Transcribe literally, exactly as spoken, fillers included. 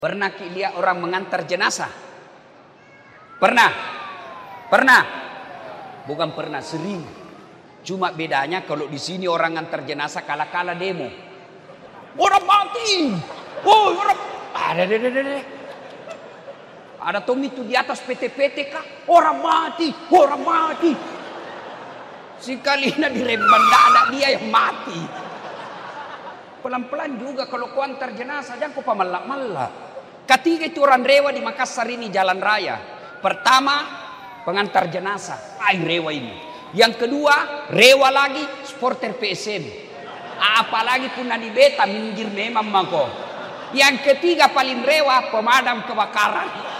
Pernah lihat orang mengantar jenazah? Pernah? Pernah? Bukan pernah, sering. Cuma bedanya kalau di sini orang ngantar jenazah kala-kala demo. Orang mati. Oh, orang ada ada ada ada. Ada Tommy itu di atas P T P T kah? Orang mati, orang mati. Sekalinya diremban ada dia yang mati. Pelan-pelan juga kalau kau antar jenazah, jangan kau pamalak-malak. Ketiga itu orang rewa di Makassar ini jalan raya. Pertama, pengantar jenazah. Ay, rewa ini. Yang kedua, rewa lagi supporter P S M. Apalagi pun di beta minggir memang mako. Yang ketiga paling rewa pemadam kebakaran.